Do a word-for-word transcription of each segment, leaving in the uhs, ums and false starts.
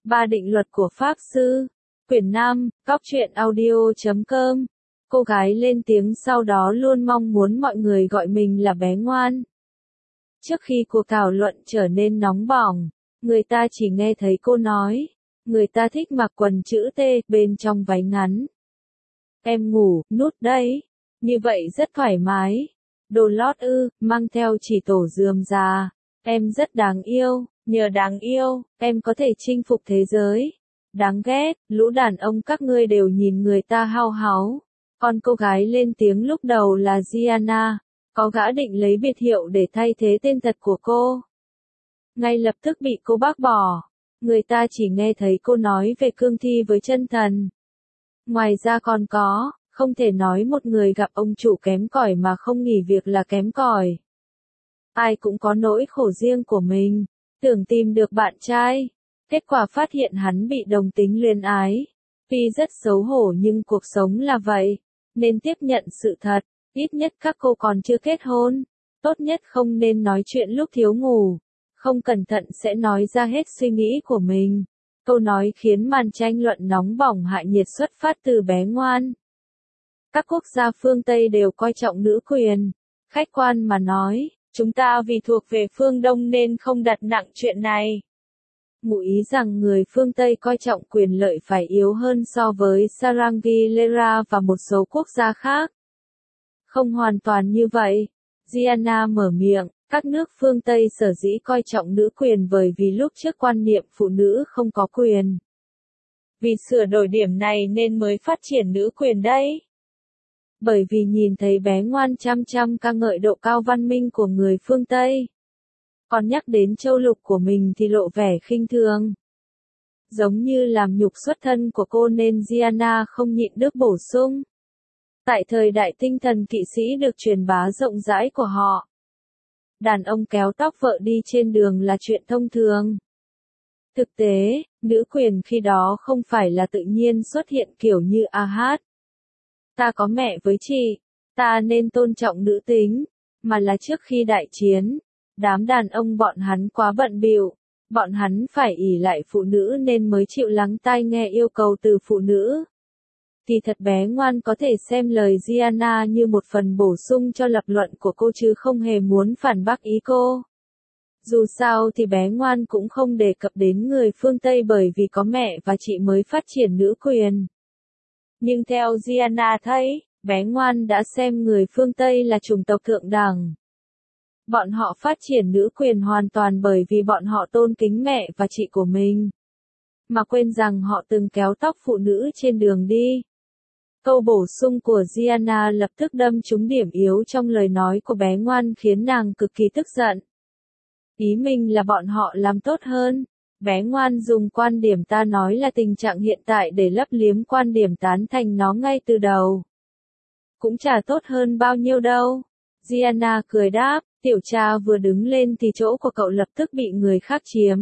Ba định luật của Pháp Sư. Quyển năm, Cóc truyện audio chấm com. Cô gái lên tiếng sau đó luôn mong muốn mọi người gọi mình là bé ngoan. Trước khi cuộc thảo luận trở nên nóng bỏng, người ta chỉ nghe thấy cô nói, người ta thích mặc quần chữ T bên trong váy ngắn. Em ngủ, nút đấy. Như vậy rất thoải mái. Đồ lót ư, mang theo chỉ tổ rườm rà. Em rất đáng yêu, nhờ đáng yêu, em có thể chinh phục thế giới. Đáng ghét, lũ đàn ông các ngươi đều nhìn người ta hao háo. Con cô gái lên tiếng lúc đầu là Gianna, có gã định lấy biệt hiệu để thay thế tên thật của cô. Ngay lập tức bị cô bác bỏ. Người ta chỉ nghe thấy cô nói về cương thi với chân thần. Ngoài ra còn có, không thể nói một người gặp ông chủ kém cỏi mà không nghỉ việc là kém cỏi. Ai cũng có nỗi khổ riêng của mình, tưởng tìm được bạn trai. Kết quả phát hiện hắn bị đồng tính luyến ái. Tuy rất xấu hổ nhưng cuộc sống là vậy, nên tiếp nhận sự thật, ít nhất các cô còn chưa kết hôn. Tốt nhất không nên nói chuyện lúc thiếu ngủ, không cẩn thận sẽ nói ra hết suy nghĩ của mình. Câu nói khiến màn tranh luận nóng bỏng hại nhiệt xuất phát từ bé ngoan. Các quốc gia phương Tây đều coi trọng nữ quyền. Khách quan mà nói, chúng ta vì thuộc về phương Đông nên không đặt nặng chuyện này. Ngụ ý rằng người phương Tây coi trọng quyền lợi phải yếu hơn so với Sarangilera và một số quốc gia khác. Không hoàn toàn như vậy. Gianna mở miệng, các nước phương Tây sở dĩ coi trọng nữ quyền bởi vì lúc trước quan niệm phụ nữ không có quyền. Vì sửa đổi điểm này nên mới phát triển nữ quyền đấy. Bởi vì nhìn thấy bé ngoan chăm chăm ca ngợi độ cao văn minh của người phương Tây. Còn nhắc đến châu lục của mình thì lộ vẻ khinh thường. Giống như làm nhục xuất thân của cô nên Gianna không nhịn được bổ sung. Tại thời đại tinh thần kỵ sĩ được truyền bá rộng rãi của họ, đàn ông kéo tóc vợ đi trên đường là chuyện thông thường. Thực tế, nữ quyền khi đó không phải là tự nhiên xuất hiện kiểu như a hát. Ta có mẹ với chị, ta nên tôn trọng nữ tính, mà là trước khi đại chiến, đám đàn ông bọn hắn quá bận bịu, bọn hắn phải ỷ lại phụ nữ nên mới chịu lắng tai nghe yêu cầu từ phụ nữ. Thì thật bé ngoan có thể xem lời Gianna như một phần bổ sung cho lập luận của cô chứ không hề muốn phản bác ý cô. Dù sao thì bé ngoan cũng không đề cập đến người phương Tây bởi vì có mẹ và chị mới phát triển nữ quyền. Nhưng theo Gianna thấy, bé ngoan đã xem người phương Tây là chủng tộc thượng đẳng. Bọn họ phát triển nữ quyền hoàn toàn bởi vì bọn họ tôn kính mẹ và chị của mình. Mà quên rằng họ từng kéo tóc phụ nữ trên đường đi. Câu bổ sung của Gianna lập tức đâm trúng điểm yếu trong lời nói của bé ngoan khiến nàng cực kỳ tức giận. Ý mình là bọn họ làm tốt hơn. Bé ngoan dùng quan điểm ta nói là tình trạng hiện tại để lấp liếm quan điểm tán thành nó ngay từ đầu. Cũng chả tốt hơn bao nhiêu đâu. Gianna cười đáp, tiểu cha vừa đứng lên thì chỗ của cậu lập tức bị người khác chiếm.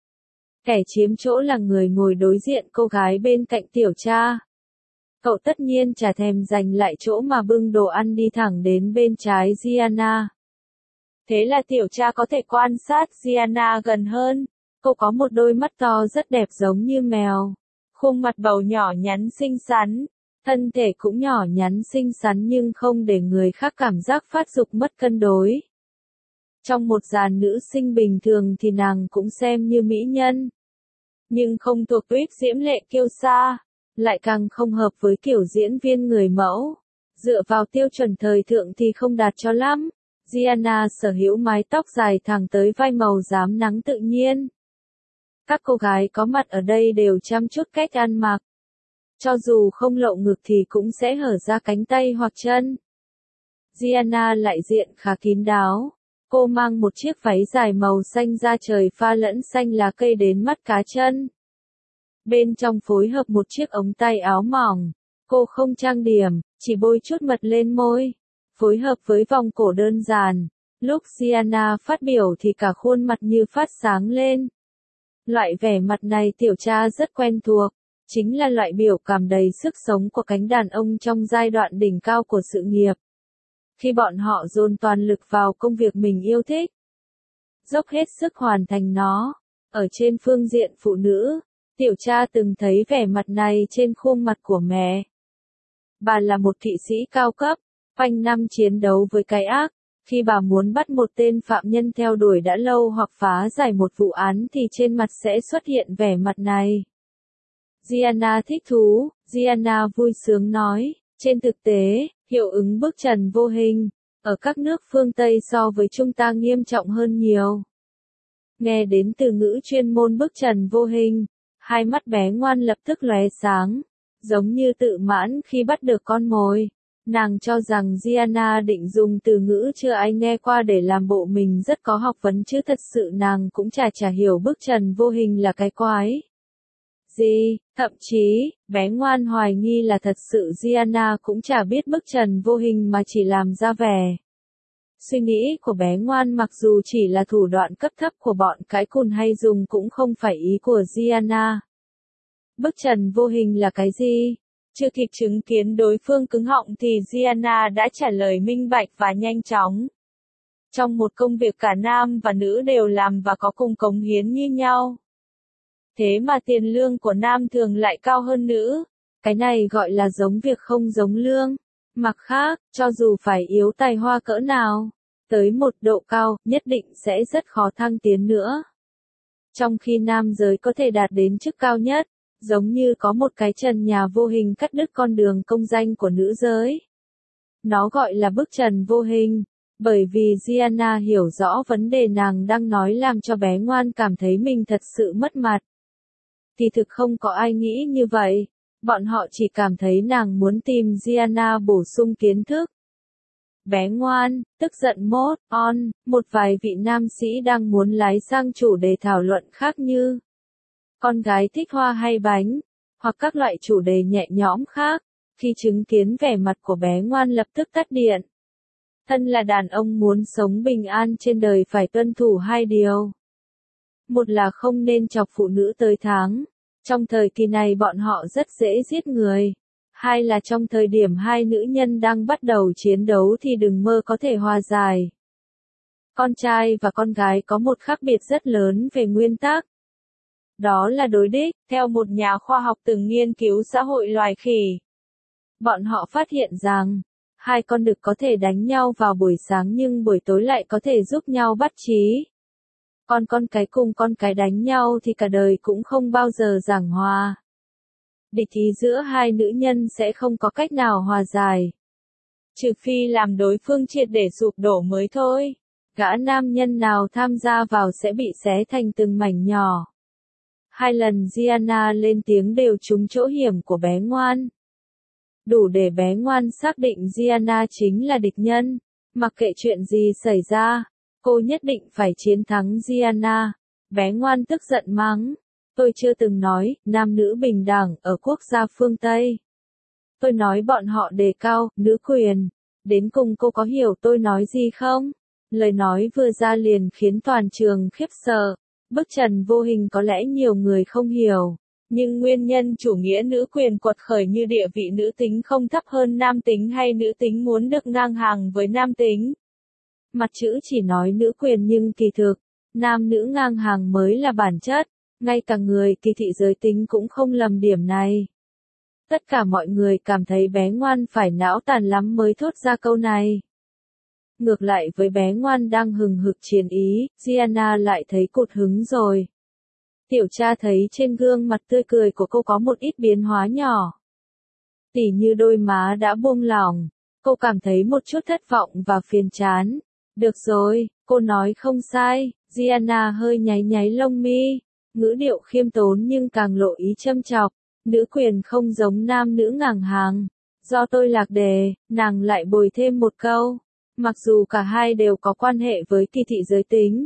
Kẻ chiếm chỗ là người ngồi đối diện cô gái bên cạnh tiểu cha. Cậu tất nhiên chả thèm giành lại chỗ mà bưng đồ ăn đi thẳng đến bên trái Gianna. Thế là tiểu cha có thể quan sát Gianna gần hơn. Cô có một đôi mắt to rất đẹp giống như mèo. Khuôn mặt bầu nhỏ nhắn xinh xắn. Thân thể cũng nhỏ nhắn xinh xắn nhưng không để người khác cảm giác phát dục mất cân đối. Trong một dàn nữ sinh bình thường thì nàng cũng xem như mỹ nhân. Nhưng không thuộc tuýp diễm lệ kiêu sa. Lại càng không hợp với kiểu diễn viên người mẫu. Dựa vào tiêu chuẩn thời thượng thì không đạt cho lắm. Gianna sở hữu mái tóc dài thẳng tới vai màu rám nắng tự nhiên. Các cô gái có mặt ở đây đều chăm chút cách ăn mặc. Cho dù không lộ ngực thì cũng sẽ hở ra cánh tay hoặc chân. Gianna lại diện khá kín đáo. Cô mang một chiếc váy dài màu xanh da trời pha lẫn xanh lá cây đến mắt cá chân. Bên trong phối hợp một chiếc ống tay áo mỏng. Cô không trang điểm, chỉ bôi chút mật lên môi. Phối hợp với vòng cổ đơn giản. Lúc Gianna phát biểu thì cả khuôn mặt như phát sáng lên. Loại vẻ mặt này tiểu cha rất quen thuộc. Chính là loại biểu cảm đầy sức sống của cánh đàn ông trong giai đoạn đỉnh cao của sự nghiệp. Khi bọn họ dồn toàn lực vào công việc mình yêu thích. Dốc hết sức hoàn thành nó. Ở trên phương diện phụ nữ, Tiểu cha từng thấy vẻ mặt này trên khuôn mặt của mẹ. Bà là một thị sĩ cao cấp, quanh năm chiến đấu với cái ác. Khi bà muốn bắt một tên phạm nhân theo đuổi đã lâu hoặc phá giải một vụ án thì trên mặt sẽ xuất hiện vẻ mặt này. Gianna thích thú, Gianna vui sướng nói, trên thực tế, hiệu ứng bức trần vô hình, ở các nước phương Tây so với chúng ta nghiêm trọng hơn nhiều. Nghe đến từ ngữ chuyên môn bức trần vô hình, hai mắt bé ngoan lập tức lóe sáng, giống như tự mãn khi bắt được con mồi. Nàng cho rằng Gianna định dùng từ ngữ chưa ai nghe qua để làm bộ mình rất có học vấn chứ thật sự nàng cũng chả chả hiểu bức trần vô hình là cái quái gì, thậm chí, bé ngoan hoài nghi là thật sự Gianna cũng chả biết bức trần vô hình mà chỉ làm ra vẻ. Suy nghĩ của bé ngoan mặc dù chỉ là thủ đoạn cấp thấp của bọn cái cùn hay dùng cũng không phải ý của Gianna. Bức trần vô hình là cái gì? Chưa kịp chứng kiến đối phương cứng họng thì Gianna đã trả lời minh bạch và nhanh chóng. Trong một công việc cả nam và nữ đều làm và có cùng cống hiến như nhau. Thế mà tiền lương của nam thường lại cao hơn nữ. Cái này gọi là giống việc không giống lương. Mặt khác, cho dù phải yếu tài hoa cỡ nào, tới một độ cao, nhất định sẽ rất khó thăng tiến nữa. Trong khi nam giới có thể đạt đến chức cao nhất, giống như có một cái trần nhà vô hình cắt đứt con đường công danh của nữ giới. Nó gọi là bức trần vô hình, bởi vì Gianna hiểu rõ vấn đề nàng đang nói làm cho bé ngoan cảm thấy mình thật sự mất mặt. Thì thực không có ai nghĩ như vậy, bọn họ chỉ cảm thấy nàng muốn tìm Gianna bổ sung kiến thức. Bé ngoan, tức giận mốt, on, một vài vị nam sĩ đang muốn lái sang chủ đề thảo luận khác như con gái thích hoa hay bánh, hoặc các loại chủ đề nhẹ nhõm khác, khi chứng kiến vẻ mặt của bé ngoan lập tức tắt điện. Thân là đàn ông muốn sống bình an trên đời phải tuân thủ hai điều. Một là không nên chọc phụ nữ tới tháng. Trong thời kỳ này bọn họ rất dễ giết người. Hai là trong thời điểm hai nữ nhân đang bắt đầu chiến đấu thì đừng mơ có thể hòa giải. Con trai và con gái có một khác biệt rất lớn về nguyên tắc. Đó là đối đích, theo một nhà khoa học từng nghiên cứu xã hội loài khỉ. Bọn họ phát hiện rằng, hai con đực có thể đánh nhau vào buổi sáng nhưng buổi tối lại có thể giúp nhau bắt chí. Còn con cái cùng con cái đánh nhau thì cả đời cũng không bao giờ giảng hòa. Địch ý giữa hai nữ nhân sẽ không có cách nào hòa giải. Trừ phi làm đối phương triệt để sụp đổ mới thôi. Gã nam nhân nào tham gia vào sẽ bị xé thành từng mảnh nhỏ. Hai lần Gianna lên tiếng đều trúng chỗ hiểm của bé ngoan. Đủ để bé ngoan xác định Gianna chính là địch nhân. Mặc kệ chuyện gì xảy ra, cô nhất định phải chiến thắng Gianna. Bé ngoan tức giận mắng. Tôi chưa từng nói, nam nữ bình đẳng ở quốc gia phương Tây. Tôi nói bọn họ đề cao, nữ quyền. Đến cùng cô có hiểu tôi nói gì không? Lời nói vừa ra liền khiến toàn trường khiếp sợ. Bức trần vô hình có lẽ nhiều người không hiểu. Nhưng nguyên nhân chủ nghĩa nữ quyền quật khởi như địa vị nữ tính không thấp hơn nam tính hay nữ tính muốn được ngang hàng với nam tính. Mặt chữ chỉ nói nữ quyền nhưng kỳ thực, nam nữ ngang hàng mới là bản chất. Ngay cả người kỳ thị giới tính cũng không lầm điểm này. Tất cả mọi người cảm thấy bé ngoan phải não tàn lắm mới thốt ra câu này. Ngược lại với bé ngoan đang hừng hực chiến ý, Gianna lại thấy cụt hứng rồi. Tiểu cha thấy trên gương mặt tươi cười của cô có một ít biến hóa nhỏ. Tỉ như đôi má đã buông lỏng, cô cảm thấy một chút thất vọng và phiền chán. Được rồi, cô nói không sai, Gianna hơi nháy nháy lông mi. Ngữ điệu khiêm tốn nhưng càng lộ ý châm chọc, nữ quyền không giống nam nữ ngang hàng. Do tôi lạc đề, nàng lại bồi thêm một câu, mặc dù cả hai đều có quan hệ với kỳ thị giới tính.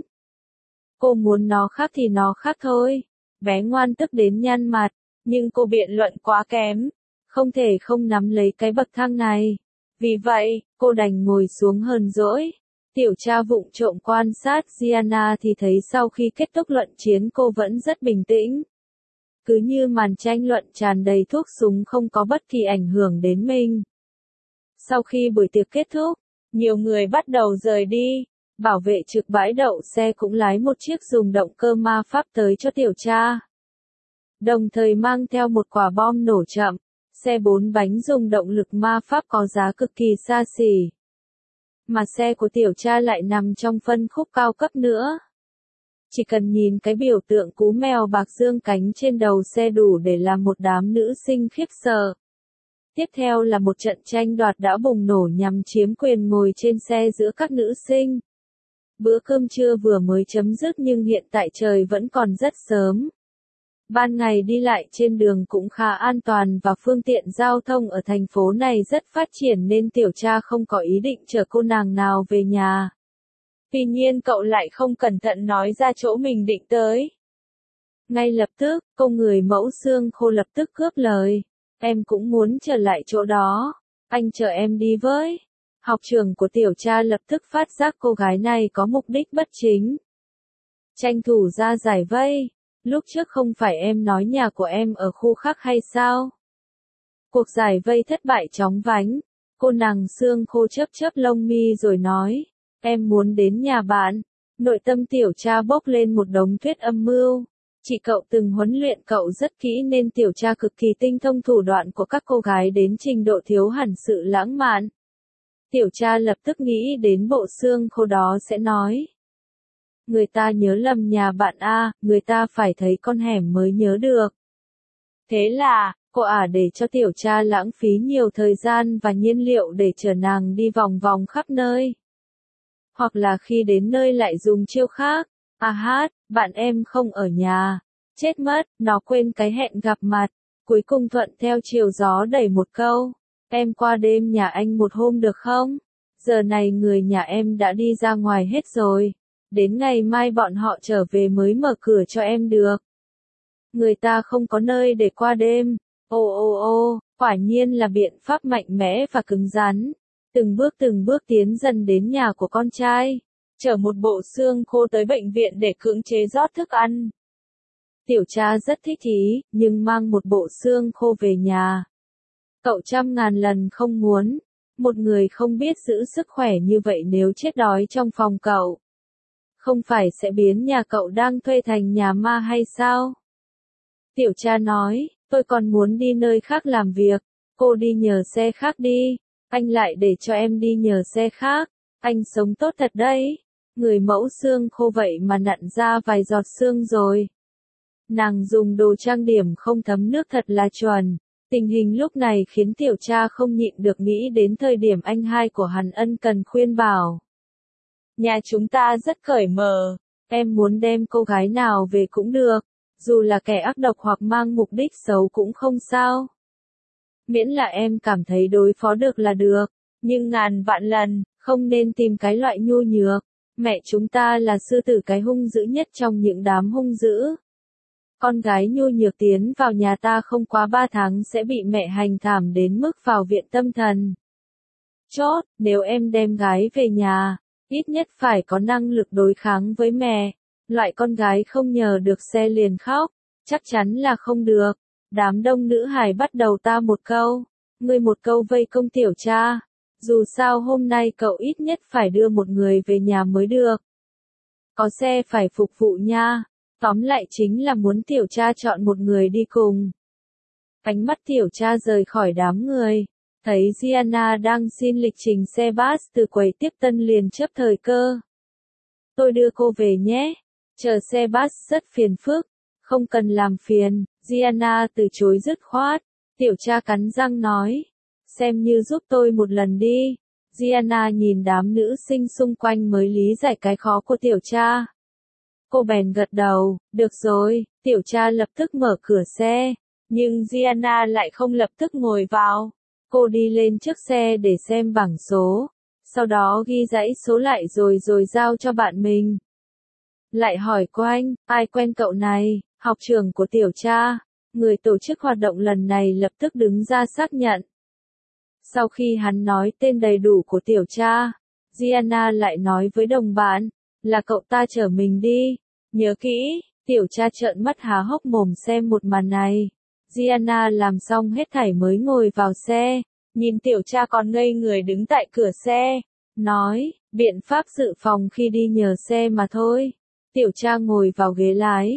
Cô muốn nó khác thì nó khác thôi. Bé ngoan tức đến nhăn mặt, nhưng cô biện luận quá kém, không thể không nắm lấy cái bậc thang này. Vì vậy, cô đành ngồi xuống hờn dỗi. Tiểu cha vụng trộm quan sát Gianna thì thấy sau khi kết thúc luận chiến cô vẫn rất bình tĩnh. Cứ như màn tranh luận tràn đầy thuốc súng không có bất kỳ ảnh hưởng đến mình. Sau khi buổi tiệc kết thúc, nhiều người bắt đầu rời đi. Bảo vệ trực bãi đậu xe cũng lái một chiếc dùng động cơ ma pháp tới cho tiểu cha. đồng thời mang theo một quả bom nổ chậm, xe bốn bánh dùng động lực ma pháp có giá cực kỳ xa xỉ. Mà xe của tiểu cha lại nằm trong phân khúc cao cấp nữa. Chỉ cần nhìn cái biểu tượng cú mèo bạc dương cánh trên đầu xe đủ để làm một đám nữ sinh khiếp sợ. Tiếp theo là một trận tranh đoạt đã bùng nổ nhằm chiếm quyền ngồi trên xe giữa các nữ sinh. Bữa cơm trưa vừa mới chấm dứt nhưng hiện tại trời vẫn còn rất sớm. Ban ngày đi lại trên đường cũng khá an toàn và phương tiện giao thông ở thành phố này rất phát triển nên tiểu cha không có ý định chở cô nàng nào về nhà. Tuy nhiên cậu lại không cẩn thận nói ra chỗ mình định tới. Ngay lập tức, cô người mẫu xương khô lập tức cướp lời. Em cũng muốn trở lại chỗ đó. Anh chở em đi với. Học trưởng của tiểu cha lập tức phát giác cô gái này có mục đích bất chính. Tranh thủ ra giải vây. Lúc trước không phải em nói nhà của em ở khu khác hay sao? Cuộc giải vây thất bại chóng vánh. Cô nàng xương khô chớp chớp lông mi rồi nói. Em muốn đến nhà bạn. Nội tâm tiểu cha bốc lên một đống thuyết âm mưu. Chị cậu từng huấn luyện cậu rất kỹ nên tiểu cha cực kỳ tinh thông thủ đoạn của các cô gái đến trình độ thiếu hẳn sự lãng mạn. Tiểu cha lập tức nghĩ đến bộ xương khô đó sẽ nói. Người ta nhớ lầm nhà bạn A, người ta phải thấy con hẻm mới nhớ được. Thế là, cô ả để cho tiểu cha lãng phí nhiều thời gian và nhiên liệu để chở nàng đi vòng vòng khắp nơi. Hoặc là khi đến nơi lại dùng chiêu khác. À hát, bạn em không ở nhà. Chết mất, nó quên cái hẹn gặp mặt. Cuối cùng thuận theo chiều gió đẩy một câu. Em qua đêm nhà anh một hôm được không? Giờ này người nhà em đã đi ra ngoài hết rồi. Đến ngày mai bọn họ trở về mới mở cửa cho em được. Người ta không có nơi để qua đêm. Ô ô ô, quả nhiên là biện pháp mạnh mẽ và cứng rắn. Từng bước từng bước tiến dần đến nhà của con trai. Chở một bộ xương khô tới bệnh viện để cưỡng chế rót thức ăn. Tiểu cha rất thích ý, nhưng mang một bộ xương khô về nhà. Cậu trăm ngàn lần không muốn. Một người không biết giữ sức khỏe như vậy nếu chết đói trong phòng cậu. Không phải sẽ biến nhà cậu đang thuê thành nhà ma hay sao? Tiểu cha nói, tôi còn muốn đi nơi khác làm việc. Cô đi nhờ xe khác đi. Anh lại để cho em đi nhờ xe khác. Anh sống tốt thật đấy. Người mẫu xương khô vậy mà nặn ra vài giọt xương rồi. Nàng dùng đồ trang điểm không thấm nước thật là chuẩn. Tình hình lúc này khiến tiểu cha không nhịn được nghĩ đến thời điểm anh hai của hắn ân cần khuyên bảo. Nhà chúng ta rất cởi mở. Em muốn đem cô gái nào về cũng được. Dù là kẻ ác độc hoặc mang mục đích xấu cũng không sao. Miễn là em cảm thấy đối phó được là được. Nhưng ngàn vạn lần, không nên tìm cái loại nhu nhược. Mẹ chúng ta là sư tử cái hung dữ nhất trong những đám hung dữ. Con gái nhu nhược tiến vào nhà ta không quá ba tháng sẽ bị mẹ hành thảm đến mức vào viện tâm thần. Chốt, nếu em đem gái về nhà, ít nhất phải có năng lực đối kháng với mẹ. Loại con gái không nhờ được xe liền khóc, chắc chắn là không được. Đám đông nữ hài bắt đầu ta một câu, ngươi một câu vây công tiểu cha. Dù sao hôm nay cậu ít nhất phải đưa một người về nhà mới được. Có xe phải phục vụ nha. Tóm lại chính là muốn tiểu cha chọn một người đi cùng. Ánh mắt tiểu cha rời khỏi đám người. Thấy Gianna đang xin lịch trình xe bus từ quầy tiếp tân liền chớp thời cơ. Tôi đưa cô về nhé. Chờ xe bus rất phiền phức. Không cần làm phiền. Gianna từ chối dứt khoát. Tiểu cha cắn răng nói. Xem như giúp tôi một lần đi. Gianna nhìn đám nữ sinh xung quanh mới lý giải cái khó của tiểu cha. Cô bèn gật đầu, được rồi, tiểu cha lập tức mở cửa xe. Nhưng Gianna lại không lập tức ngồi vào. Cô đi lên trước xe để xem bảng số. Sau đó ghi dãy số lại rồi rồi giao cho bạn mình. Lại hỏi quanh, ai quen cậu này, học trưởng của tiểu cha. Người tổ chức hoạt động lần này lập tức đứng ra xác nhận. Sau khi hắn nói tên đầy đủ của tiểu cha, Gianna lại nói với đồng bạn, là cậu ta chở mình đi. Nhớ kỹ, tiểu cha trợn mắt há hốc mồm xem một màn này. Gianna làm xong hết thảy mới ngồi vào xe, nhìn tiểu cha còn ngây người đứng tại cửa xe, nói, biện pháp dự phòng khi đi nhờ xe mà thôi. Tiểu cha ngồi vào ghế lái,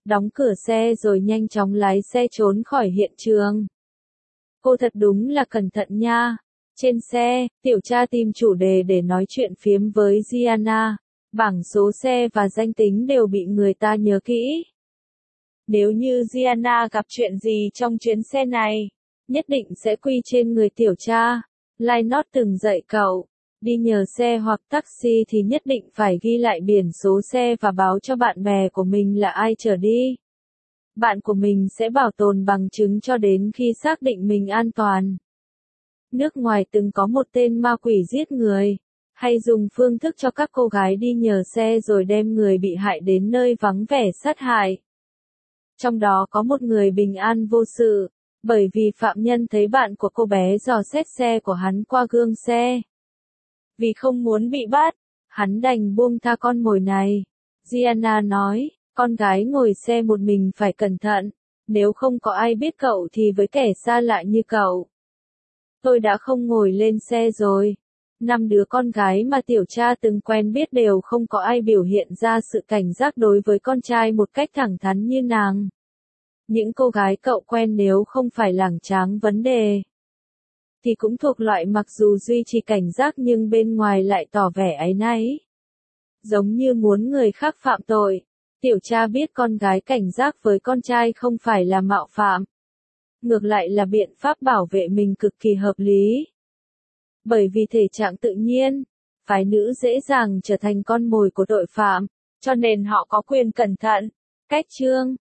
đóng cửa xe rồi nhanh chóng lái xe trốn khỏi hiện trường. Cô thật đúng là cẩn thận nha. Trên xe, tiểu tra tìm chủ đề để nói chuyện phiếm với Gianna. Bảng số xe và danh tính đều bị người ta nhớ kỹ. Nếu như Gianna gặp chuyện gì trong chuyến xe này, nhất định sẽ quy trên người tiểu tra. Lynott từng dạy cậu, đi nhờ xe hoặc taxi thì nhất định phải ghi lại biển số xe và báo cho bạn bè của mình là ai chở đi. Bạn của mình sẽ bảo tồn bằng chứng cho đến khi xác định mình an toàn. Nước ngoài từng có một tên ma quỷ giết người, hay dùng phương thức cho các cô gái đi nhờ xe rồi đem người bị hại đến nơi vắng vẻ sát hại. Trong đó có một người bình an vô sự, bởi vì phạm nhân thấy bạn của cô bé dò xét xe của hắn qua gương xe. Vì không muốn bị bắt, hắn đành buông tha con mồi này. Gianna nói, con gái ngồi xe một mình phải cẩn thận, nếu không có ai biết cậu thì với kẻ xa lạ như cậu. Tôi đã không ngồi lên xe rồi. Năm đứa con gái mà tiểu tra từng quen biết đều không có ai biểu hiện ra sự cảnh giác đối với con trai một cách thẳng thắn như nàng. Những cô gái cậu quen nếu không phải lảng tráng vấn đề, thì cũng thuộc loại mặc dù duy trì cảnh giác nhưng bên ngoài lại tỏ vẻ áy náy. Giống như muốn người khác phạm tội. Tiểu tra biết con gái cảnh giác với con trai không phải là mạo phạm. Ngược lại là biện pháp bảo vệ mình cực kỳ hợp lý. Bởi vì thể trạng tự nhiên, phái nữ dễ dàng trở thành con mồi của tội phạm, cho nên họ có quyền cẩn thận. Cách chương